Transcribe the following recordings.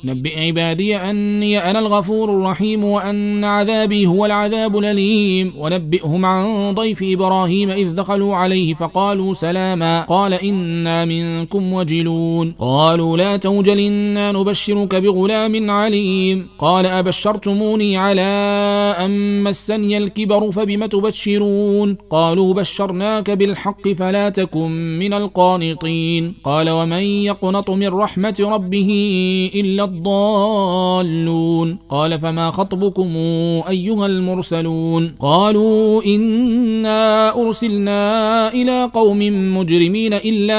نبئ عبادي أني أنا الغفور الرحيم وأن عذابي هو العذاب الأليم ونبئهم عن ضيف إبراهيم إذ دخلوا عليه فقالوا سلاما قال إنا منكم وجلون قالوا لا توجل إنا نبشرك بغلام عليم قال أبشرتموني على أن مسني الكبر فبم تبشرون قالوا بشرناك بالحق فلا تكن من القانطين قال ومن يقنط من رحمة ربه إلا الضالون قال فما خطبكم أيها المرسلون قالوا إنا أرسلنا إلى قوم مجرمين إلا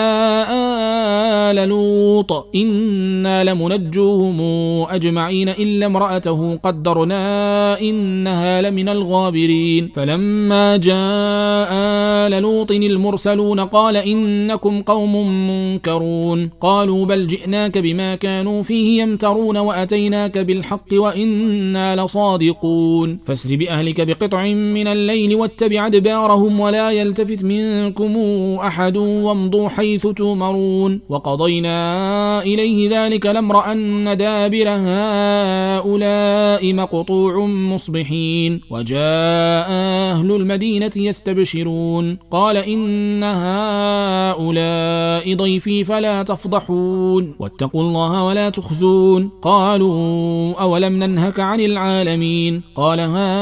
آل لوط إنا لمنجوهم أجمعين إلا امرأته قدرنا إنها لمن الغابرين فلما جاء آل لوط المرسلون قال إنكم قوم منكرون قالوا بل جئناك بما كانوا فيه يمترون وأتيناك بالحق وإنا لصادقون فاسر بأهلك بقطع من الليل واتبع أدبارهم ولا يلتفت منكم أحد وامضوا حيث تؤمرون وقضينا إليه ذلك الأمر أن دابر هؤلاء مقطوع مصبحين وجاء أهل المدينة يستبشرون قال إن هؤلاء ضيفي فلا تفضحون واتقوا الله ولا تخزون قالوا أولم ننهك عن العالمين قال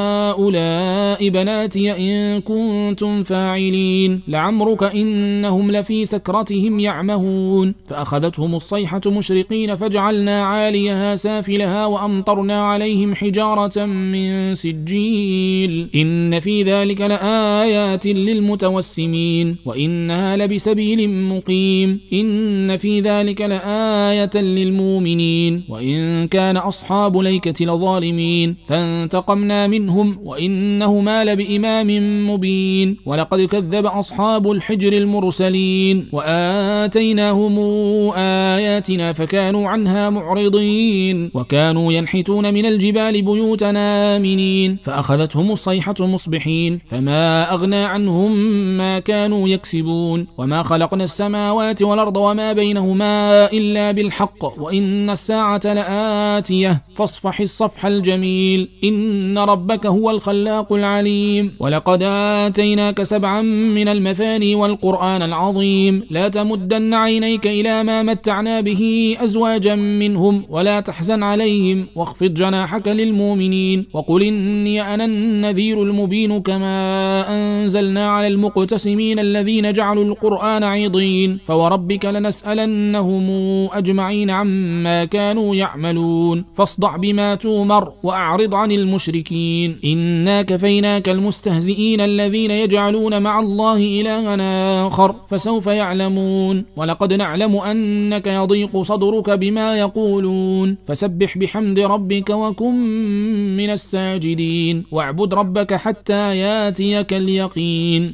هؤلاء بناتي إن كنتم فاعلين لعمرك إنهم لفي سكرتهم يعمهون فأخذتهم الصيحة مشرقين فجعلنا عاليها سافلها وأمطرنا عليهم حجارة من سجيل إن في ذلك لآيات للمتوسمين وإنها لبسبيل مقيم إن في ذلك لآية للمؤمنين وإن كان أصحاب ليكة لظالمين فانتقمنا منهم وإنهما لبإمام مبين ولقد كذب أصحاب الحجر المرسلين وآتيناهم آياتنا فكانوا عنها معرضين وكانوا ينحتون من الجبال بيوتنا آمنين فأخذتهم الصيحة مصبحين فما أغنى عنهم ما كانوا يكسبون وما خلقنا السماوات والأرض وما بينهما إلا بالحق وإن الساعة لآتية فاصفح الصفح الجميل إن ربك هو الخلاق العليم ولقد آتيناك 7 من المثاني والقرآن العظيم لا تمدن عينيك إلى ما متعنا به أزواجا منهم ولا تحزن عليهم واخفض جناحك للمؤمنين وقل إني أنا النذير المبين كما أنزلنا على المقتسمين الذين جعلوا القرآن عضين فوربك لنسألنهم أجمعين عما كانوا يعملون فاصدع بما تومر وأعرض عن المشركين إنا كفيناك المستهزئين الذين يجعلون مع الله إلها آخر فسوف يعلمون ولقد نعلم أنك يضيق صدرك بما يقولون فسبح بحمد ربك وكن من الساجدين واعبد ربك حتى ياتيك اليقين